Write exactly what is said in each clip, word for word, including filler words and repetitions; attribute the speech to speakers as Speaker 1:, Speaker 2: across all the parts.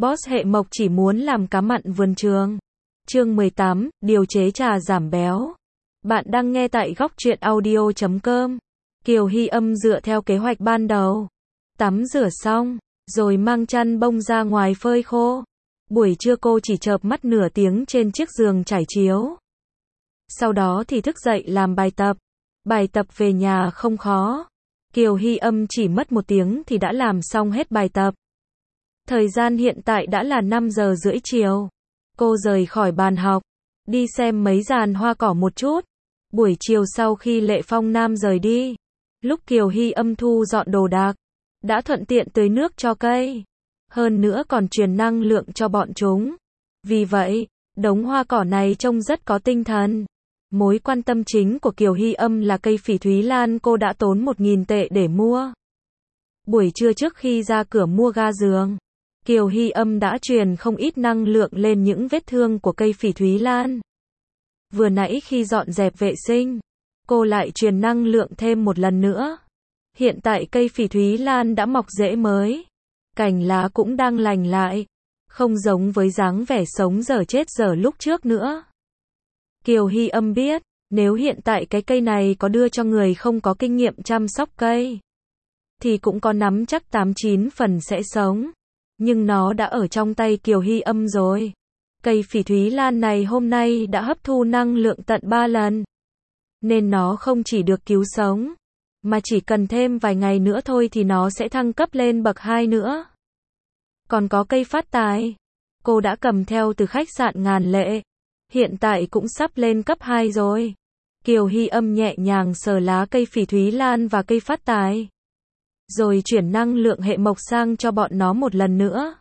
Speaker 1: Boss hệ mộc chỉ muốn làm cá mặn vườn trường. Chương mười tám, điều chế trà giảm béo. Bạn đang nghe tại góc truyện audio chấm com. Kiều Hy Âm dựa theo kế hoạch ban đầu. Tắm rửa xong, rồi mang chăn bông ra ngoài phơi khô. Buổi trưa cô chỉ chợp mắt nửa tiếng trên chiếc giường trải chiếu. Sau đó thì thức dậy làm bài tập. Bài tập về nhà không khó. Kiều Hy Âm chỉ mất một tiếng thì đã làm xong hết bài tập. Thời gian hiện tại đã là năm giờ rưỡi chiều. Cô rời khỏi bàn học, đi xem mấy giàn hoa cỏ một chút. Buổi chiều sau khi Lệ Phong Nam rời đi, lúc Kiều Hy Âm thu dọn đồ đạc, đã thuận tiện tưới nước cho cây. Hơn nữa còn truyền năng lượng cho bọn chúng. Vì vậy, đống hoa cỏ này trông rất có tinh thần. Mối quan tâm chính của Kiều Hy Âm là cây phỉ thúy lan cô đã tốn một nghìn tệ để mua. Buổi trưa trước khi ra cửa mua ga giường, Kiều Hy Âm đã truyền không ít năng lượng lên những vết thương của cây phỉ thúy lan. Vừa nãy khi dọn dẹp vệ sinh, cô lại truyền năng lượng thêm một lần nữa. Hiện tại cây phỉ thúy lan đã mọc rễ mới, cành lá cũng đang lành lại, không giống với dáng vẻ sống dở chết dở lúc trước nữa. Kiều Hy Âm biết, nếu hiện tại cái cây này có đưa cho người không có kinh nghiệm chăm sóc cây, thì cũng có nắm chắc tám chín phần sẽ sống. Nhưng nó đã ở trong tay Kiều Hy Âm rồi. Cây phỉ thúy lan này hôm nay đã hấp thu năng lượng tận ba lần. Nên nó không chỉ được cứu sống, mà chỉ cần thêm vài ngày nữa thôi thì nó sẽ thăng cấp lên bậc hai nữa. Còn có cây phát tài, cô đã cầm theo từ khách sạn Ngàn Lệ. Hiện tại cũng sắp lên cấp hai rồi. Kiều Hy Âm nhẹ nhàng sờ lá cây phỉ thúy lan và cây phát tài, rồi chuyển năng lượng hệ mộc sang cho bọn nó một lần nữa.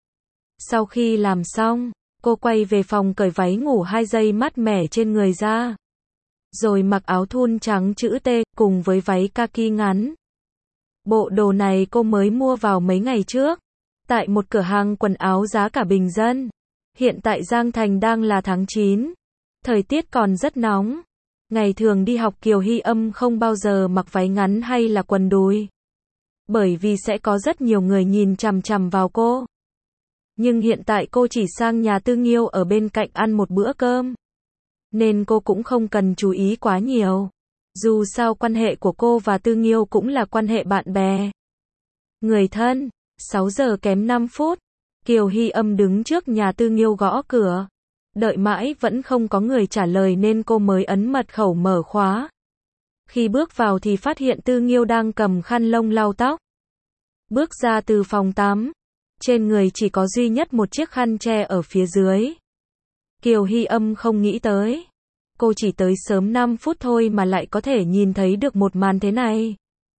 Speaker 1: Sau khi làm xong, cô quay về phòng cởi váy ngủ hai giây mát mẻ trên người ra. Rồi mặc áo thun trắng chữ T cùng với váy kaki ngắn. Bộ đồ này cô mới mua vào mấy ngày trước, tại một cửa hàng quần áo giá cả bình dân. Hiện tại Giang Thành đang là tháng chín. Thời tiết còn rất nóng. Ngày thường đi học Kiều Hy Âm không bao giờ mặc váy ngắn hay là quần đùi, bởi vì sẽ có rất nhiều người nhìn chằm chằm vào cô. Nhưng hiện tại cô chỉ sang nhà Tư Nghiêu ở bên cạnh ăn một bữa cơm, nên cô cũng không cần chú ý quá nhiều. Dù sao quan hệ của cô và Tư Nghiêu cũng là quan hệ bạn bè, người thân. Sáu giờ kém năm phút, Kiều Hy Âm đứng trước nhà Tư Nghiêu gõ cửa. Đợi mãi vẫn không có người trả lời nên cô mới ấn mật khẩu mở khóa. Khi bước vào thì phát hiện Tư Nghiêu đang cầm khăn lông lau tóc. Bước ra từ phòng tắm, trên người chỉ có duy nhất một chiếc khăn che ở phía dưới. Kiều Hy Âm không nghĩ tới, cô chỉ tới sớm năm phút thôi mà lại có thể nhìn thấy được một màn thế này.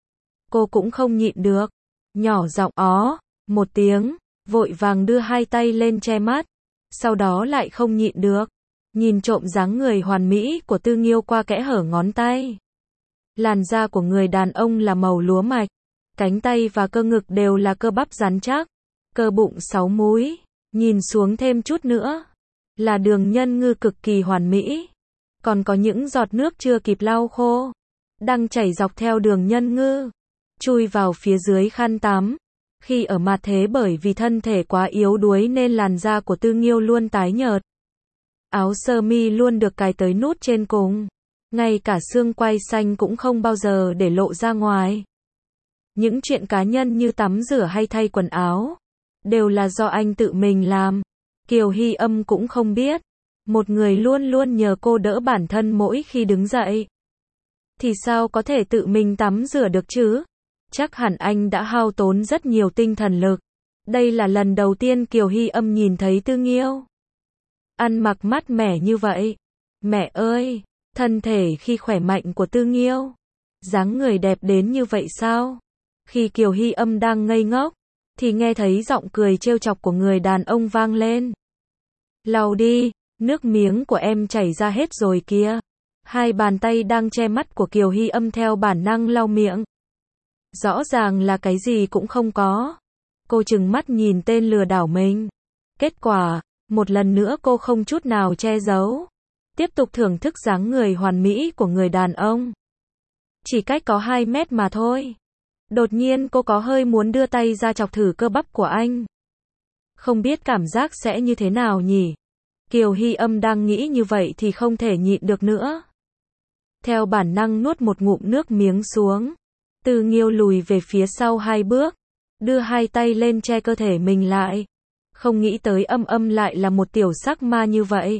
Speaker 1: Cô cũng không nhịn được, nhỏ giọng ó một tiếng, vội vàng đưa hai tay lên che mắt. Sau đó lại không nhịn được, nhìn trộm dáng người hoàn mỹ của Tư Nghiêu qua kẽ hở ngón tay. Làn da của người đàn ông là màu lúa mạch, cánh tay và cơ ngực đều là cơ bắp rắn chắc, cơ bụng sáu múi, nhìn xuống thêm chút nữa là đường nhân ngư cực kỳ hoàn mỹ. Còn có những giọt nước chưa kịp lau khô, đang chảy dọc theo đường nhân ngư, chui vào phía dưới khăn tắm. Khi ở mặt thế bởi vì thân thể quá yếu đuối nên làn da của Tư Nghiêu luôn tái nhợt. Áo sơ mi luôn được cài tới nút trên cùng. Ngay cả xương quai xanh cũng không bao giờ để lộ ra ngoài. Những chuyện cá nhân như tắm rửa hay thay quần áo, đều là do anh tự mình làm. Kiều Hy Âm cũng không biết. Một người luôn luôn nhờ cô đỡ bản thân mỗi khi đứng dậy, thì sao có thể tự mình tắm rửa được chứ? Chắc hẳn anh đã hao tốn rất nhiều tinh thần lực. Đây là lần đầu tiên Kiều Hy Âm nhìn thấy Tư Nghiêu ăn mặc mát mẻ như vậy. Mẹ ơi, thân thể khi khỏe mạnh của Tư Nghiêu, dáng người đẹp đến như vậy sao? Khi Kiều Hy Âm đang ngây ngốc, thì nghe thấy giọng cười trêu chọc của người đàn ông vang lên. Lau đi, nước miếng của em chảy ra hết rồi kìa. Hai bàn tay đang che mắt của Kiều Hy Âm theo bản năng lau miệng. Rõ ràng là cái gì cũng không có. Cô trừng mắt nhìn tên lừa đảo mình. Kết quả, một lần nữa cô không chút nào che giấu, tiếp tục thưởng thức dáng người hoàn mỹ của người đàn ông. Chỉ cách có hai mét mà thôi. Đột nhiên cô có hơi muốn đưa tay ra chọc thử cơ bắp của anh. Không biết cảm giác sẽ như thế nào nhỉ? Kiều Hy Âm đang nghĩ như vậy thì không thể nhịn được nữa. Theo bản năng nuốt một ngụm nước miếng xuống. Tư Nghiêu lùi về phía sau hai bước, đưa hai tay lên che cơ thể mình lại. Không nghĩ tới Âm Âm lại là một tiểu sắc ma như vậy.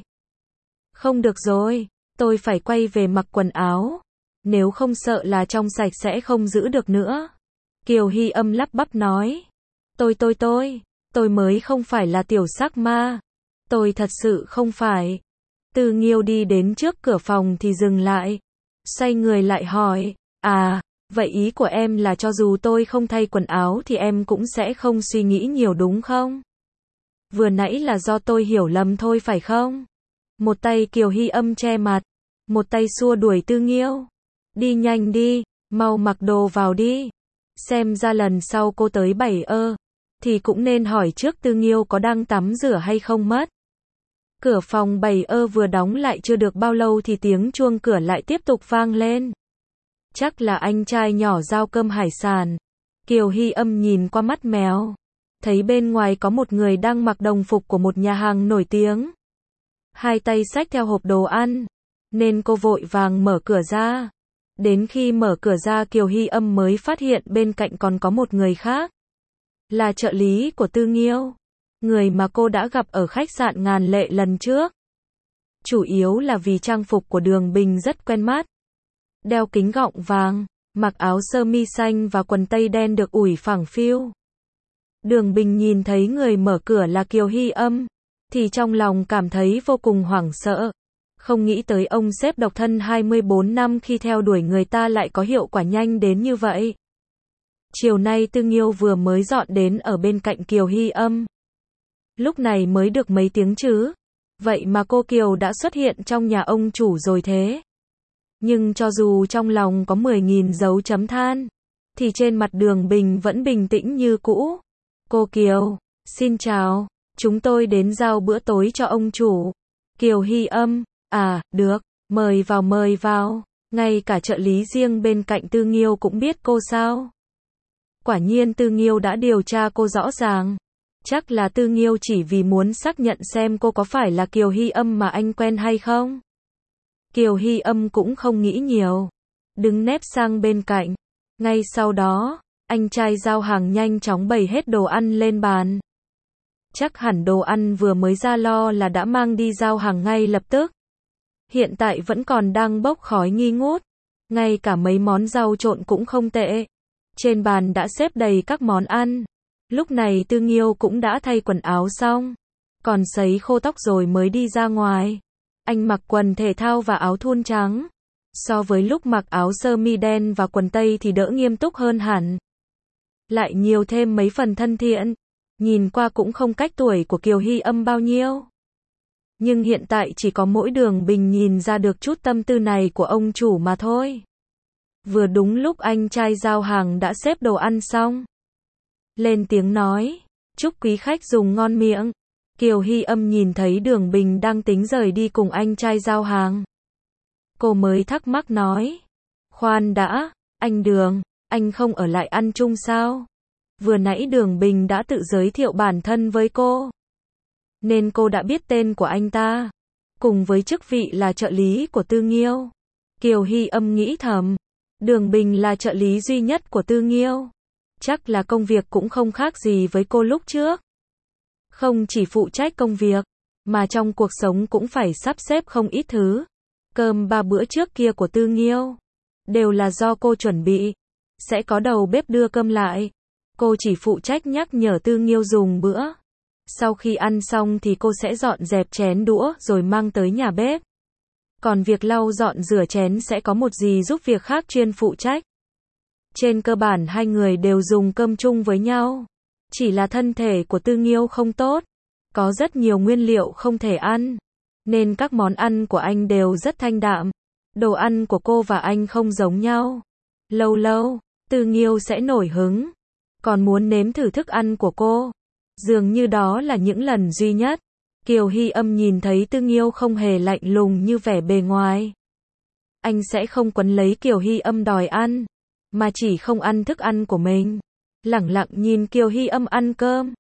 Speaker 1: Không được rồi, tôi phải quay về mặc quần áo. Nếu không sợ là trong sạch sẽ không giữ được nữa. Kiều Hy Âm lắp bắp nói. Tôi tôi tôi, tôi mới không phải là tiểu sắc ma. Tôi thật sự không phải. Tư Nghiêu đi đến trước cửa phòng thì dừng lại. Xoay người lại hỏi. À, vậy ý của em là cho dù tôi không thay quần áo thì em cũng sẽ không suy nghĩ nhiều đúng không? Vừa nãy là do tôi hiểu lầm thôi phải không? Một tay Kiều Hy Âm che mặt, một tay xua đuổi Tư Nghiêu. Đi nhanh đi, mau mặc đồ vào đi. Xem ra lần sau cô tới Bảy Ơ, thì cũng nên hỏi trước Tư Nghiêu có đang tắm rửa hay không mất. Cửa phòng Bảy Ơ vừa đóng lại chưa được bao lâu thì tiếng chuông cửa lại tiếp tục vang lên. Chắc là anh trai nhỏ giao cơm hải sản. Kiều Hy Âm nhìn qua mắt mèo, thấy bên ngoài có một người đang mặc đồng phục của một nhà hàng nổi tiếng. Hai tay xách theo hộp đồ ăn, nên cô vội vàng mở cửa ra. Đến khi mở cửa ra Kiều Hy Âm mới phát hiện bên cạnh còn có một người khác. Là trợ lý của Tư Nghiêu, người mà cô đã gặp ở khách sạn Ngàn Lệ lần trước. Chủ yếu là vì trang phục của Đường Bình rất quen mắt. Đeo kính gọng vàng, mặc áo sơ mi xanh và quần tây đen được ủi phẳng phiu. Đường Bình nhìn thấy người mở cửa là Kiều Hy Âm, thì trong lòng cảm thấy vô cùng hoảng sợ. Không nghĩ tới ông sếp độc thân hai mươi bốn năm khi theo đuổi người ta lại có hiệu quả nhanh đến như vậy. Chiều nay Tư Nghiêu vừa mới dọn đến ở bên cạnh Kiều Hy Âm. Lúc này mới được mấy tiếng chứ. Vậy mà cô Kiều đã xuất hiện trong nhà ông chủ rồi thế. Nhưng cho dù trong lòng có mười nghìn dấu chấm than, thì trên mặt Đường Bình vẫn bình tĩnh như cũ. Cô Kiều, xin chào, chúng tôi đến giao bữa tối cho ông chủ. Kiều Hy Âm, à, được, mời vào mời vào, ngay cả trợ lý riêng bên cạnh Tư Nghiêu cũng biết cô sao. Quả nhiên Tư Nghiêu đã điều tra cô rõ ràng. Chắc là Tư Nghiêu chỉ vì muốn xác nhận xem cô có phải là Kiều Hy Âm mà anh quen hay không. Kiều Hy Âm cũng không nghĩ nhiều, đứng nép sang bên cạnh. Ngay sau đó, anh trai giao hàng nhanh chóng bày hết đồ ăn lên bàn. Chắc hẳn đồ ăn vừa mới ra lo là đã mang đi giao hàng ngay lập tức. Hiện tại vẫn còn đang bốc khói nghi ngút. Ngay cả mấy món rau trộn cũng không tệ. Trên bàn đã xếp đầy các món ăn. Lúc này Tư Nghiêu cũng đã thay quần áo xong, còn sấy khô tóc rồi mới đi ra ngoài. Anh mặc quần thể thao và áo thun trắng. So với lúc mặc áo sơ mi đen và quần tây thì đỡ nghiêm túc hơn hẳn. Lại nhiều thêm mấy phần thân thiện. Nhìn qua cũng không cách tuổi của Kiều Hy Âm bao nhiêu. Nhưng hiện tại chỉ có mỗi Đường Bình nhìn ra được chút tâm tư này của ông chủ mà thôi. Vừa đúng lúc anh trai giao hàng đã xếp đồ ăn xong. Lên tiếng nói, chúc quý khách dùng ngon miệng. Kiều Hy Âm nhìn thấy Đường Bình đang tính rời đi cùng anh trai giao hàng. Cô mới thắc mắc nói, khoan đã, anh Đường, anh không ở lại ăn chung sao? Vừa nãy Đường Bình đã tự giới thiệu bản thân với cô, nên cô đã biết tên của anh ta, cùng với chức vị là trợ lý của Tư Nghiêu. Kiều Hy Âm nghĩ thầm, Đường Bình là trợ lý duy nhất của Tư Nghiêu. Chắc là công việc cũng không khác gì với cô lúc trước. Không chỉ phụ trách công việc, mà trong cuộc sống cũng phải sắp xếp không ít thứ. Cơm ba bữa trước kia của Tư Nghiêu đều là do cô chuẩn bị. Sẽ có đầu bếp đưa cơm lại. Cô chỉ phụ trách nhắc nhở Tư Nghiêu dùng bữa. Sau khi ăn xong thì cô sẽ dọn dẹp chén đũa rồi mang tới nhà bếp. Còn việc lau dọn rửa chén sẽ có một dì giúp việc khác chuyên phụ trách. Trên cơ bản hai người đều dùng cơm chung với nhau. Chỉ là thân thể của Tư Nghiêu không tốt. Có rất nhiều nguyên liệu không thể ăn. Nên các món ăn của anh đều rất thanh đạm. Đồ ăn của cô và anh không giống nhau. Lâu lâu, Tư Nghiêu sẽ nổi hứng. Còn muốn nếm thử thức ăn của cô. Dường như đó là những lần duy nhất. Kiều Hy Âm nhìn thấy Tư Nghiêu không hề lạnh lùng như vẻ bề ngoài. Anh sẽ không quấn lấy Kiều Hy Âm đòi ăn. Mà chỉ không ăn thức ăn của mình. Lẳng lặng nhìn Kiều Hy Âm ăn cơm.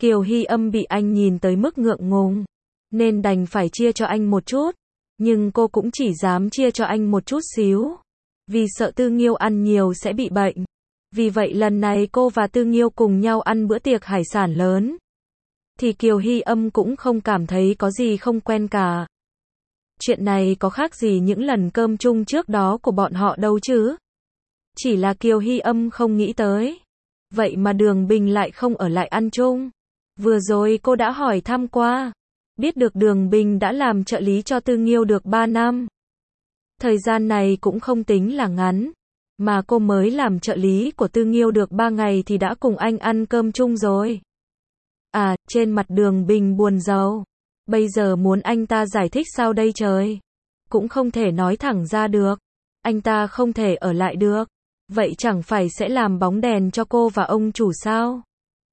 Speaker 1: Kiều Hy Âm bị anh nhìn tới mức ngượng ngùng, nên đành phải chia cho anh một chút, nhưng cô cũng chỉ dám chia cho anh một chút xíu, vì sợ Tư Nghiêu ăn nhiều sẽ bị bệnh. Vì vậy lần này cô và Tư Nghiêu cùng nhau ăn bữa tiệc hải sản lớn, thì Kiều Hy Âm cũng không cảm thấy có gì không quen cả. Chuyện này có khác gì những lần cơm chung trước đó của bọn họ đâu chứ. Chỉ là Kiều Hy Âm không nghĩ tới. Vậy mà Đường Bình lại không ở lại ăn chung. Vừa rồi cô đã hỏi thăm qua, biết được Đường Bình đã làm trợ lý cho Tư Nghiêu được ba năm. Thời gian này cũng không tính là ngắn, mà cô mới làm trợ lý của Tư Nghiêu được ba ngày thì đã cùng anh ăn cơm chung rồi. À, trên mặt Đường Bình buồn rầu. Bây giờ muốn anh ta giải thích sao đây trời? Cũng không thể nói thẳng ra được. Anh ta không thể ở lại được. Vậy chẳng phải sẽ làm bóng đèn cho cô và ông chủ sao?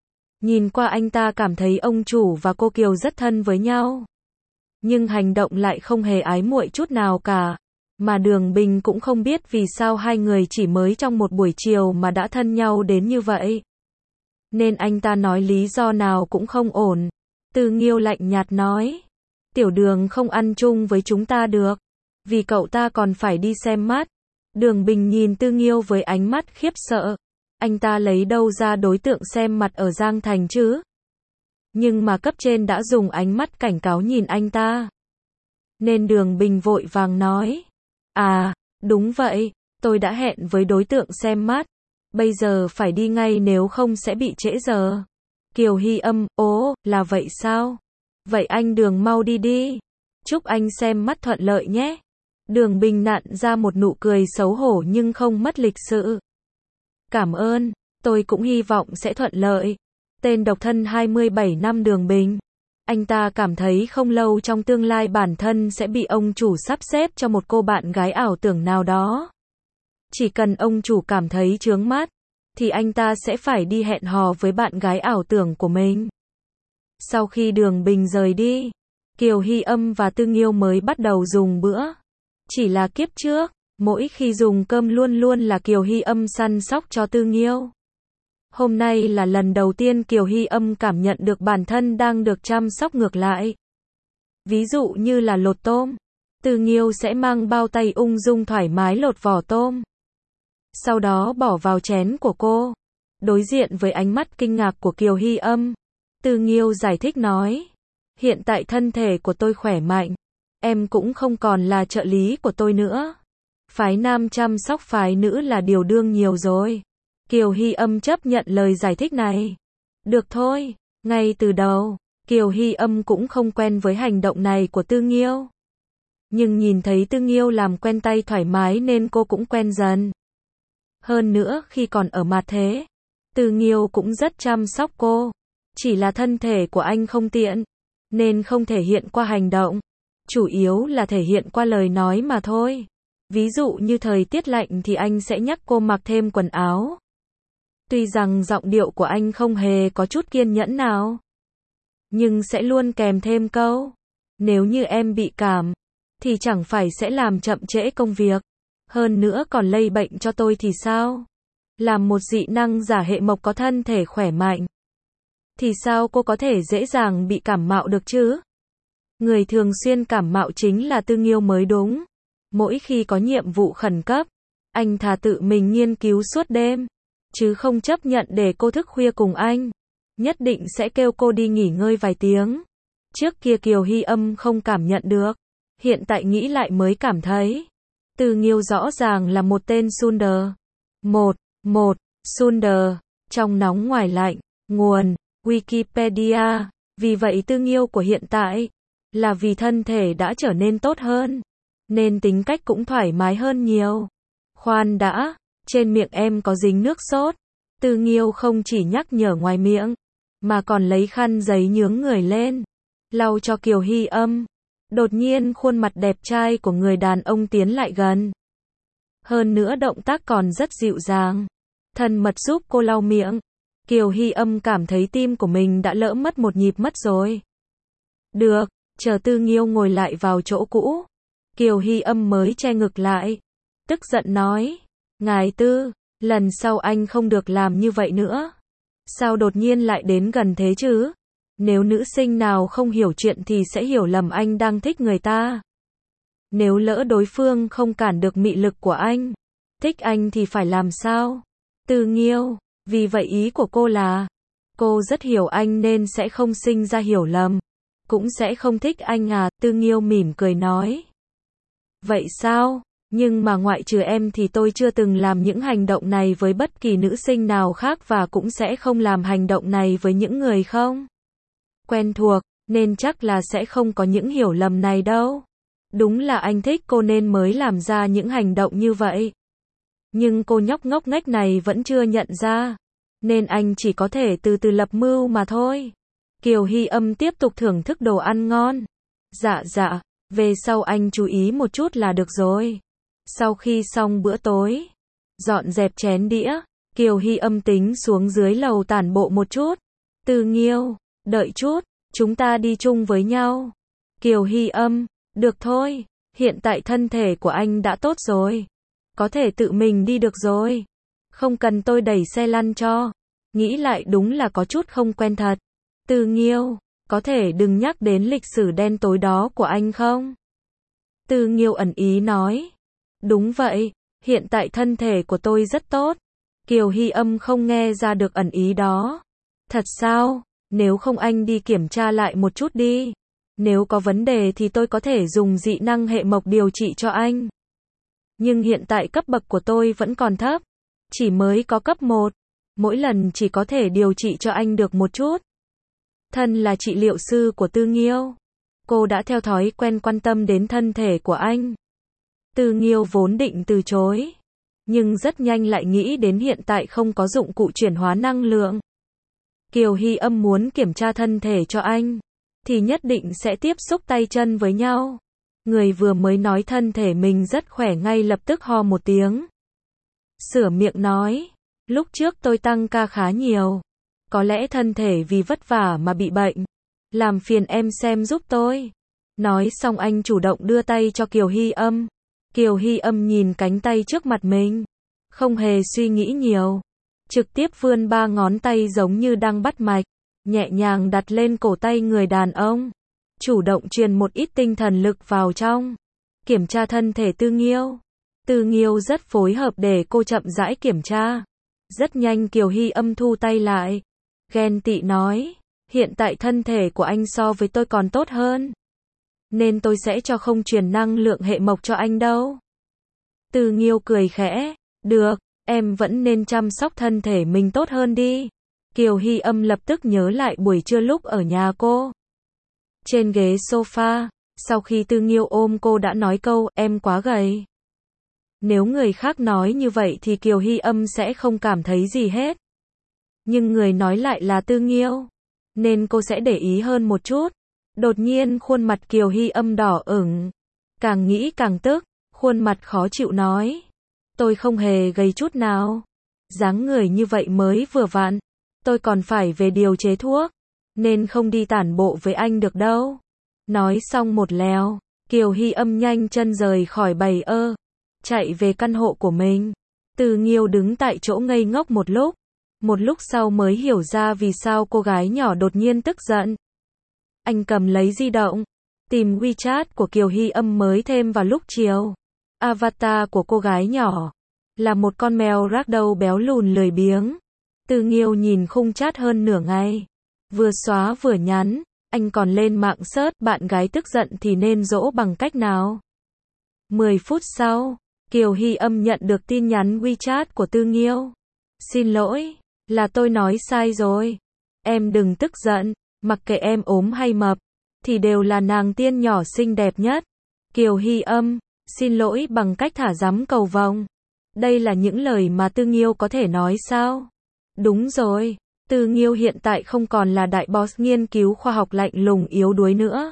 Speaker 1: Nhìn qua anh ta cảm thấy ông chủ và cô Kiều rất thân với nhau. Nhưng hành động lại không hề ái muội chút nào cả. Mà Đường Bình cũng không biết vì sao hai người chỉ mới trong một buổi chiều mà đã thân nhau đến như vậy. Nên anh ta nói lý do nào cũng không ổn. Tư Nghiêu lạnh nhạt nói. Tiểu Đường không ăn chung với chúng ta được. Vì cậu ta còn phải đi xem mắt. Đường Bình nhìn Tư Nghiêu với ánh mắt khiếp sợ. Anh ta lấy đâu ra đối tượng xem mặt ở Giang Thành chứ? Nhưng mà cấp trên đã dùng ánh mắt cảnh cáo nhìn anh ta. Nên Đường Bình vội vàng nói. À, đúng vậy, tôi đã hẹn với đối tượng xem mắt. Bây giờ phải đi ngay nếu không sẽ bị trễ giờ. Kiều Hy Âm, ố, là vậy sao? Vậy anh Đường mau đi đi. Chúc anh xem mắt thuận lợi nhé. Đường Bình nặn ra một nụ cười xấu hổ nhưng không mất lịch sự. Cảm ơn, tôi cũng hy vọng sẽ thuận lợi. Tên độc thân hai mươi bảy năm Đường Bình. Anh ta cảm thấy không lâu trong tương lai bản thân sẽ bị ông chủ sắp xếp cho một cô bạn gái ảo tưởng nào đó. Chỉ cần ông chủ cảm thấy chướng mắt, thì anh ta sẽ phải đi hẹn hò với bạn gái ảo tưởng của mình. Sau khi Đường Bình rời đi, Kiều Hy Âm và Tư Nghiêu mới bắt đầu dùng bữa. Chỉ là kiếp trước, mỗi khi dùng cơm luôn luôn là Kiều Hy Âm săn sóc cho Tư Nghiêu. Hôm nay là lần đầu tiên Kiều Hy Âm cảm nhận được bản thân đang được chăm sóc ngược lại. Ví dụ như là lột tôm, Tư Nghiêu sẽ mang bao tay ung dung thoải mái lột vỏ tôm. Sau đó bỏ vào chén của cô. Đối diện với ánh mắt kinh ngạc của Kiều Hy Âm, Tư Nghiêu giải thích nói. Hiện tại thân thể của tôi khỏe mạnh. Em cũng không còn là trợ lý của tôi nữa. Phái nam chăm sóc phái nữ là điều đương nhiều rồi. Kiều Hy Âm chấp nhận lời giải thích này. Được thôi, ngay từ đầu, Kiều Hy Âm cũng không quen với hành động này của Tư Nghiêu. Nhưng nhìn thấy Tư Nghiêu làm quen tay thoải mái nên cô cũng quen dần. Hơn nữa khi còn ở mặt thế, Tư Nghiêu cũng rất chăm sóc cô. Chỉ là thân thể của anh không tiện, nên không thể hiện qua hành động. Chủ yếu là thể hiện qua lời nói mà thôi. Ví dụ như thời tiết lạnh thì anh sẽ nhắc cô mặc thêm quần áo. Tuy rằng giọng điệu của anh không hề có chút kiên nhẫn nào, nhưng sẽ luôn kèm thêm câu. Nếu như em bị cảm, thì chẳng phải sẽ làm chậm trễ công việc. Hơn nữa còn lây bệnh cho tôi thì sao? Làm một dị năng giả hệ mộc có thân thể khỏe mạnh, thì sao cô có thể dễ dàng bị cảm mạo được chứ? Người thường xuyên cảm mạo chính là Tư Nghiêu mới đúng. Mỗi khi có nhiệm vụ khẩn cấp, anh thà tự mình nghiên cứu suốt đêm, chứ không chấp nhận để cô thức khuya cùng anh. Nhất định sẽ kêu cô đi nghỉ ngơi vài tiếng. Trước kia Kiều Hy Âm không cảm nhận được. Hiện tại nghĩ lại mới cảm thấy. Tư Nghiêu rõ ràng là một tên Sunder. Một, một, Sunder, trong nóng ngoài lạnh. Nguồn, Wikipedia. Vì vậy Tư Nghiêu của hiện tại, là vì thân thể đã trở nên tốt hơn, nên tính cách cũng thoải mái hơn nhiều. Khoan đã, trên miệng em có dính nước sốt. Tư Nghiêu không chỉ nhắc nhở ngoài miệng, mà còn lấy khăn giấy nhướng người lên, lau cho Kiều Hy Âm. Đột nhiên khuôn mặt đẹp trai của người đàn ông tiến lại gần. Hơn nữa động tác còn rất dịu dàng, thân mật giúp cô lau miệng. Kiều Hy Âm cảm thấy tim của mình đã lỡ mất một nhịp mất rồi. Được, chờ Tư Nghiêu ngồi lại vào chỗ cũ, Kiều Hy Âm mới che ngực lại, tức giận nói. Ngài Tư, lần sau anh không được làm như vậy nữa. Sao đột nhiên lại đến gần thế chứ? Nếu nữ sinh nào không hiểu chuyện thì sẽ hiểu lầm anh đang thích người ta. Nếu lỡ đối phương không cản được mị lực của anh, thích anh thì phải làm sao? Tư Nghiêu, vì vậy ý của cô là, cô rất hiểu anh nên sẽ không sinh ra hiểu lầm, cũng sẽ không thích anh à? Tư Nghiêu mỉm cười nói. Vậy sao? Nhưng mà ngoại trừ em thì tôi chưa từng làm những hành động này với bất kỳ nữ sinh nào khác và cũng sẽ không làm hành động này với những người không quen thuộc, nên chắc là sẽ không có những hiểu lầm này đâu. Đúng là anh thích cô nên mới làm ra những hành động như vậy. Nhưng cô nhóc ngốc nghếch này vẫn chưa nhận ra, nên anh chỉ có thể từ từ lập mưu mà thôi. Kiều Hy Âm tiếp tục thưởng thức đồ ăn ngon. Dạ dạ, về sau anh chú ý một chút là được rồi. Sau khi xong bữa tối, dọn dẹp chén đĩa, Kiều Hy Âm tính xuống dưới lầu tản bộ một chút. Tư Nghiêu, đợi chút, chúng ta đi chung với nhau. Kiều Hy Âm, được thôi, hiện tại thân thể của anh đã tốt rồi. Có thể tự mình đi được rồi. Không cần tôi đẩy xe lăn cho. Nghĩ lại đúng là có chút không quen thật. Tư Nghiêu, có thể đừng nhắc đến lịch sử đen tối đó của anh không? Tư Nghiêu ẩn ý nói. Đúng vậy, hiện tại thân thể của tôi rất tốt. Kiều Hy Âm không nghe ra được ẩn ý đó. Thật sao? Nếu không anh đi kiểm tra lại một chút đi. Nếu có vấn đề thì tôi có thể dùng dị năng hệ mộc điều trị cho anh. Nhưng hiện tại cấp bậc của tôi vẫn còn thấp. Chỉ mới có cấp một. Mỗi lần chỉ có thể điều trị cho anh được một chút. Thân là trị liệu sư của Tư Nghiêu. Cô đã theo thói quen quan tâm đến thân thể của anh. Tư Nghiêu vốn định từ chối. Nhưng rất nhanh lại nghĩ đến hiện tại không có dụng cụ chuyển hóa năng lượng. Kiều Hy Âm muốn kiểm tra thân thể cho anh, thì nhất định sẽ tiếp xúc tay chân với nhau. Người vừa mới nói thân thể mình rất khỏe ngay lập tức ho một tiếng. Sửa miệng nói, lúc trước tôi tăng ca khá nhiều. Có lẽ thân thể vì vất vả mà bị bệnh. Làm phiền em xem giúp tôi. Nói xong anh chủ động đưa tay cho Kiều Hy Âm. Kiều Hy Âm nhìn cánh tay trước mặt mình. Không hề suy nghĩ nhiều. Trực tiếp vươn ba ngón tay giống như đang bắt mạch. Nhẹ nhàng đặt lên cổ tay người đàn ông. Chủ động truyền một ít tinh thần lực vào trong. Kiểm tra thân thể Tư Nghiêu. Tư Nghiêu rất phối hợp để cô chậm rãi kiểm tra. Rất nhanh Kiều Hy Âm thu tay lại. Ghen tị nói. Hiện tại thân thể của anh so với tôi còn tốt hơn. Nên tôi sẽ cho không truyền năng lượng hệ mộc cho anh đâu. Tư Nghiêu cười khẽ. Được, em vẫn nên chăm sóc thân thể mình tốt hơn đi. Kiều Hy Âm lập tức nhớ lại buổi trưa lúc ở nhà cô. Trên ghế sofa, sau khi Tư Nghiêu ôm cô đã nói câu, em quá gầy. Nếu người khác nói như vậy thì Kiều Hy Âm sẽ không cảm thấy gì hết. Nhưng người nói lại là Tư Nghiêu, nên cô sẽ để ý hơn một chút. Đột nhiên khuôn mặt Kiều Hy Âm đỏ ửng. Càng nghĩ càng tức, khuôn mặt khó chịu nói. Tôi không hề gầy chút nào. Dáng người như vậy mới vừa vặn. Tôi còn phải về điều chế thuốc, nên không đi tản bộ với anh được đâu. Nói xong một lèo, Kiều Hy Âm nhanh chân rời khỏi bầy ơ. Chạy về căn hộ của mình. Tư Nghiêu đứng tại chỗ ngây ngốc một lúc. Một lúc sau mới hiểu ra vì sao cô gái nhỏ đột nhiên tức giận. Anh cầm lấy di động, tìm WeChat của Kiều Hy Âm mới thêm vào lúc chiều. Avatar của cô gái nhỏ là một con mèo ragdoll béo lùn lười biếng. Tư Nghiêu nhìn khung chat hơn nửa ngày, vừa xóa vừa nhắn, anh còn lên mạng search bạn gái tức giận thì nên dỗ bằng cách nào. mười phút sau, Kiều Hy Âm nhận được tin nhắn WeChat của Tư Nghiêu. Xin lỗi, là tôi nói sai rồi. Em đừng tức giận, mặc kệ em ốm hay mập, thì đều là nàng tiên nhỏ xinh đẹp nhất. Kiều Hy Âm, xin lỗi bằng cách thả dắm cầu vồng. Đây là những lời mà Tư Nghiêu có thể nói sao? Đúng rồi, Tư Nghiêu hiện tại không còn là đại boss nghiên cứu khoa học lạnh lùng yếu đuối nữa,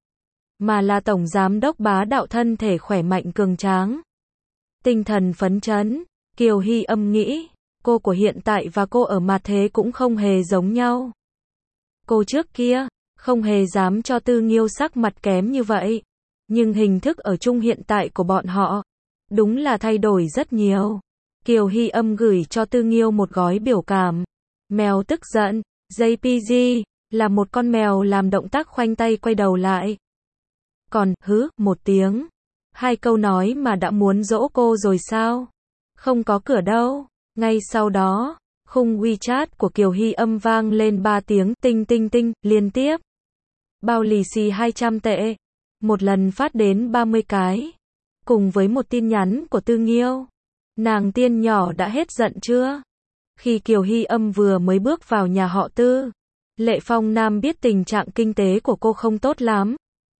Speaker 1: mà là tổng giám đốc bá đạo thân thể khỏe mạnh cường tráng. Tinh thần phấn chấn, Kiều Hy Âm nghĩ, cô của hiện tại và cô ở mặt thế cũng không hề giống nhau. Cô trước kia, không hề dám cho Tư Nghiêu sắc mặt kém như vậy. Nhưng hình thức ở chung hiện tại của bọn họ, đúng là thay đổi rất nhiều. Kiều Hy Âm gửi cho Tư Nghiêu một gói biểu cảm. Mèo tức giận, gi pê giê. là một con mèo làm động tác khoanh tay quay đầu lại. Còn, hứ, một tiếng. Hai câu nói mà đã muốn dỗ cô rồi sao? Không có cửa đâu. Ngay sau đó, khung WeChat của Kiều Hy Âm vang lên ba tiếng tinh tinh tinh liên tiếp. Bao lì xì hai trăm tệ. Một lần phát đến ba mươi cái. Cùng với một tin nhắn của Tư Nghiêu. Nàng tiên nhỏ đã hết giận chưa? Khi Kiều Hy Âm vừa mới bước vào nhà họ Tư, Lệ Phong Nam biết tình trạng kinh tế của cô không tốt lắm.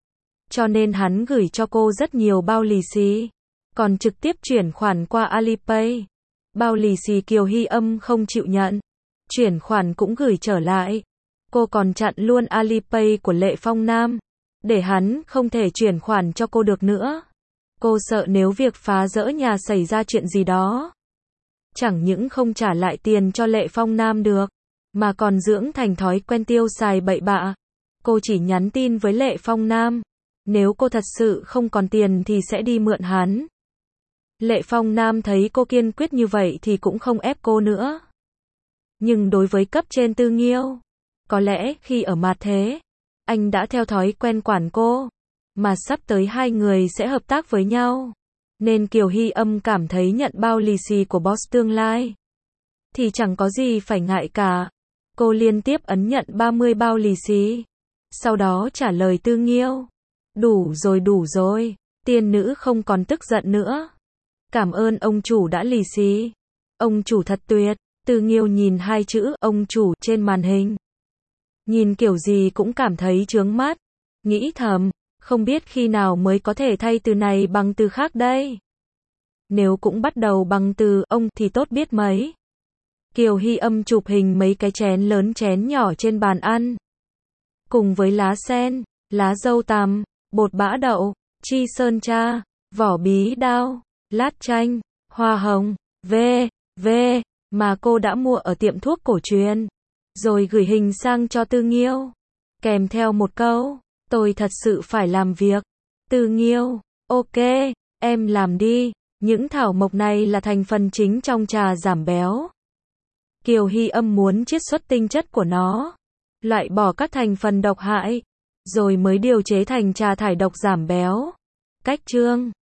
Speaker 1: Cho nên hắn gửi cho cô rất nhiều bao lì xì, còn trực tiếp chuyển khoản qua Alipay. Bao lì xì Kiều Hy Âm không chịu nhận, chuyển khoản cũng gửi trở lại. Cô còn chặn luôn Alipay của Lệ Phong Nam, để hắn không thể chuyển khoản cho cô được nữa. Cô sợ nếu việc phá rỡ nhà xảy ra chuyện gì đó, chẳng những không trả lại tiền cho Lệ Phong Nam được, mà còn dưỡng thành thói quen tiêu xài bậy bạ. Cô chỉ nhắn tin với Lệ Phong Nam, nếu cô thật sự không còn tiền thì sẽ đi mượn hắn. Lệ Phong Nam thấy cô kiên quyết như vậy thì cũng không ép cô nữa. Nhưng đối với cấp trên Tư Nghiêu, có lẽ khi ở mặt thế, anh đã theo thói quen quản cô, mà sắp tới hai người sẽ hợp tác với nhau. Nên Kiều Hy Âm cảm thấy nhận bao lì xì của boss tương lai thì chẳng có gì phải ngại cả. Cô liên tiếp ấn nhận ba mươi bao lì xì. Sau đó trả lời Tư Nghiêu. Đủ rồi đủ rồi, tiên nữ không còn tức giận nữa. Cảm ơn ông chủ đã lì xì. Ông chủ thật tuyệt. Tư Nghiêu nhìn hai chữ ông chủ trên màn hình. Nhìn kiểu gì cũng cảm thấy chướng mắt. Nghĩ thầm, không biết khi nào mới có thể thay từ này bằng từ khác đây. Nếu cũng bắt đầu bằng từ ông thì tốt biết mấy. Kiều Hy Âm chụp hình mấy cái chén lớn chén nhỏ trên bàn ăn. Cùng với lá sen, lá dâu tằm, bột bã đậu, chi sơn cha, vỏ bí đao, lát chanh, hoa hồng, v, v, mà cô đã mua ở tiệm thuốc cổ truyền. Rồi gửi hình sang cho Tư Nghiêu. Kèm theo một câu, tôi thật sự phải làm việc. Tư Nghiêu, ok, em làm đi. Những thảo mộc này là thành phần chính trong trà giảm béo. Kiều Hy Âm muốn chiết xuất tinh chất của nó, loại bỏ các thành phần độc hại, rồi mới điều chế thành trà thải độc giảm béo. Cách chương